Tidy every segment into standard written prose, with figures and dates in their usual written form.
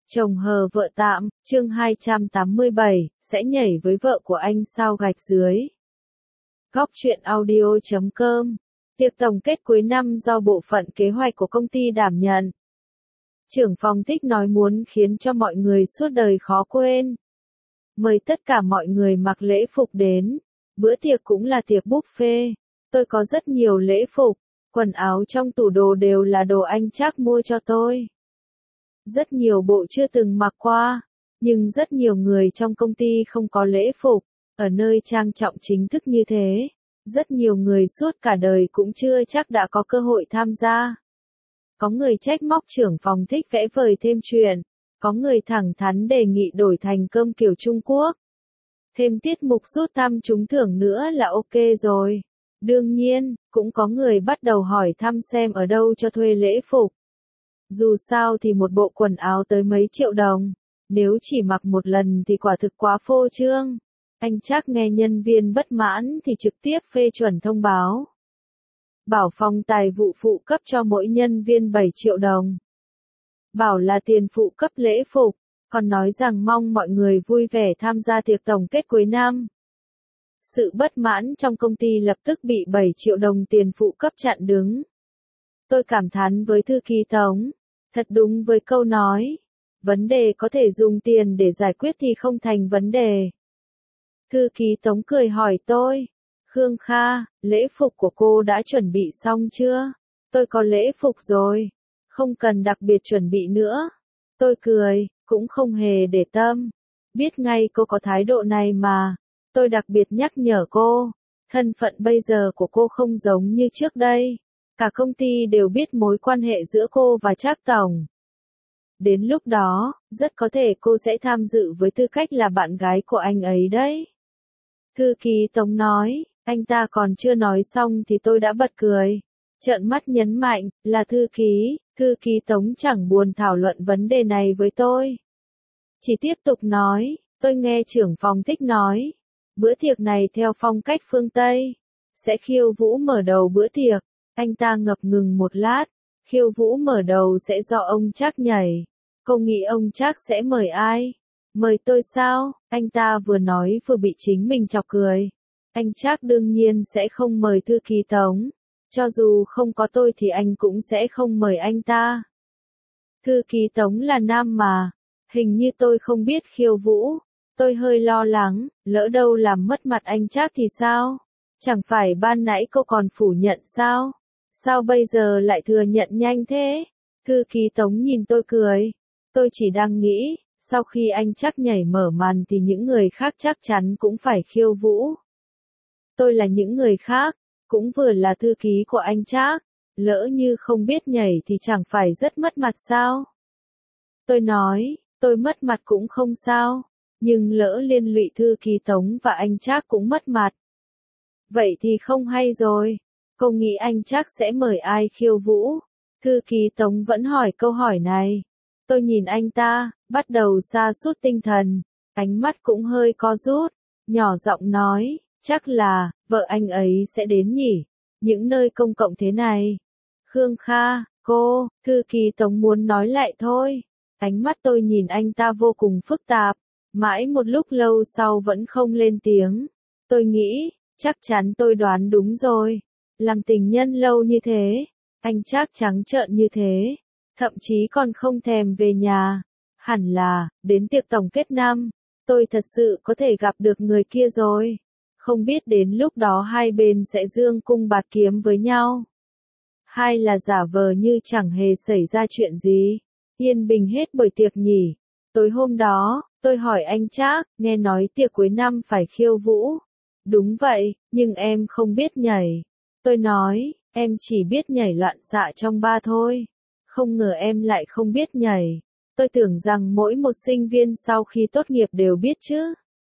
Chồng hờ vợ tạm, chương 287, sẽ nhảy với vợ của anh sao gạch dưới. Góc truyện audio.com. Tiệc tổng kết cuối năm do bộ phận kế hoạch của công ty đảm nhận. Trưởng phòng Thích nói muốn khiến cho mọi người suốt đời khó quên. Mời tất cả mọi người mặc lễ phục đến. Bữa tiệc cũng là tiệc buffet. Tôi có rất nhiều lễ phục. Quần áo trong tủ đồ đều là đồ anh Trác mua cho tôi. Rất nhiều bộ chưa từng mặc qua, nhưng rất nhiều người trong công ty không có lễ phục, ở nơi trang trọng chính thức như thế. Rất nhiều người suốt cả đời cũng chưa chắc đã có cơ hội tham gia. Có người trách móc trưởng phòng Thích vẽ vời thêm chuyện, có người thẳng thắn đề nghị đổi thành cơm kiểu Trung Quốc. Thêm tiết mục rút thăm trúng thưởng nữa là ok rồi. Đương nhiên, cũng có người bắt đầu hỏi thăm xem ở đâu cho thuê lễ phục. Dù sao thì một bộ quần áo tới mấy triệu đồng, nếu chỉ mặc một lần thì quả thực quá phô trương. Anh Trác nghe nhân viên bất mãn thì trực tiếp phê chuẩn thông báo. Bảo phòng tài vụ phụ cấp cho mỗi nhân viên 7 triệu đồng. Bảo là tiền phụ cấp lễ phục, còn nói rằng mong mọi người vui vẻ tham gia tiệc tổng kết cuối năm. Sự bất mãn trong công ty lập tức bị 7 triệu đồng tiền phụ cấp chặn đứng. Tôi cảm thán với thư ký Tống. Thật đúng với câu nói. Vấn đề có thể dùng tiền để giải quyết thì không thành vấn đề. Thư ký Tống cười hỏi tôi. Khương Kha, lễ phục của cô đã chuẩn bị xong chưa? Tôi có lễ phục rồi. Không cần đặc biệt chuẩn bị nữa. Tôi cười, cũng không hề để tâm. Biết ngay cô có thái độ này mà. Tôi đặc biệt nhắc nhở cô. Thân phận bây giờ của cô không giống như trước đây. Cả công ty đều biết mối quan hệ giữa cô và Trác tổng. Đến lúc đó, rất có thể cô sẽ tham dự với tư cách là bạn gái của anh ấy đấy. Thư ký Tống nói, anh ta còn chưa nói xong thì tôi đã bật cười. Trợn mắt nhấn mạnh, là thư ký Tống chẳng buồn thảo luận vấn đề này với tôi. Chỉ tiếp tục nói, tôi nghe trưởng phòng Thích nói. Bữa tiệc này theo phong cách phương Tây. Sẽ khiêu vũ mở đầu bữa tiệc. Anh ta ngập ngừng một lát, khiêu vũ mở đầu sẽ do ông Trác nhảy. Cô nghĩ ông Trác sẽ mời ai? Mời tôi sao? Anh ta vừa nói vừa bị chính mình chọc cười. Anh Trác đương nhiên sẽ không mời thư ký Tống. Cho dù không có tôi thì anh cũng sẽ không mời anh ta. Thư ký Tống là nam mà. Hình như tôi không biết khiêu vũ. Tôi hơi lo lắng, lỡ đâu làm mất mặt anh Trác thì sao? Chẳng phải ban nãy cô còn phủ nhận sao? Sao bây giờ lại thừa nhận nhanh thế? Thư ký Tống nhìn tôi cười. Tôi chỉ đang nghĩ, sau khi anh Trác nhảy mở màn thì những người khác chắc chắn cũng phải khiêu vũ. Tôi là những người khác, cũng vừa là thư ký của anh Trác. Lỡ như không biết nhảy thì chẳng phải rất mất mặt sao? Tôi nói, tôi mất mặt cũng không sao, nhưng lỡ liên lụy thư ký Tống và anh Trác cũng mất mặt. Vậy thì không hay rồi. Cô nghĩ anh Trác sẽ mời ai khiêu vũ? Thư ký Tống vẫn hỏi câu hỏi này. Tôi nhìn anh ta, bắt đầu sa sút tinh thần, ánh mắt cũng hơi co rút, nhỏ giọng nói, chắc là, vợ anh ấy sẽ đến nhỉ, những nơi công cộng thế này. Khương Kha, cô, thư ký Tống muốn nói lại thôi. Ánh mắt tôi nhìn anh ta vô cùng phức tạp, mãi một lúc lâu sau vẫn không lên tiếng. Tôi nghĩ, chắc chắn tôi đoán đúng rồi. Làm tình nhân lâu như thế, anh Trác trắng trợn như thế, thậm chí còn không thèm về nhà. Hẳn là, đến tiệc tổng kết năm, tôi thật sự có thể gặp được người kia rồi. Không biết đến lúc đó hai bên sẽ dương cung bạt kiếm với nhau. Hay là giả vờ như chẳng hề xảy ra chuyện gì. Yên bình hết buổi tiệc nhỉ. Tối hôm đó, tôi hỏi anh Trác, nghe nói tiệc cuối năm phải khiêu vũ. Đúng vậy, nhưng em không biết nhảy. Tôi nói, em chỉ biết nhảy loạn xạ trong ba thôi. Không ngờ em lại không biết nhảy. Tôi tưởng rằng mỗi một sinh viên sau khi tốt nghiệp đều biết chứ.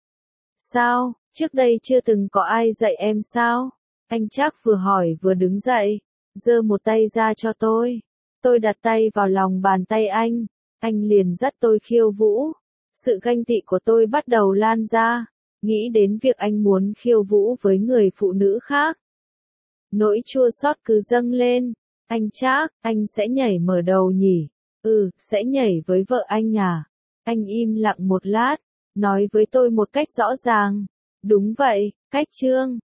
Sao, trước đây chưa từng có ai dạy em sao? Anh Trác vừa hỏi vừa đứng dậy, giơ một tay ra cho tôi. Tôi đặt tay vào lòng bàn tay anh liền dắt tôi khiêu vũ. Sự ganh tị của tôi bắt đầu lan ra, nghĩ đến việc anh muốn khiêu vũ với người phụ nữ khác. Nỗi chua xót cứ dâng lên. Anh Trác, anh sẽ nhảy mở đầu nhỉ? Sẽ nhảy với vợ anh à? Anh im lặng một lát, nói với tôi một cách rõ ràng. Đúng vậy, Cách Trương.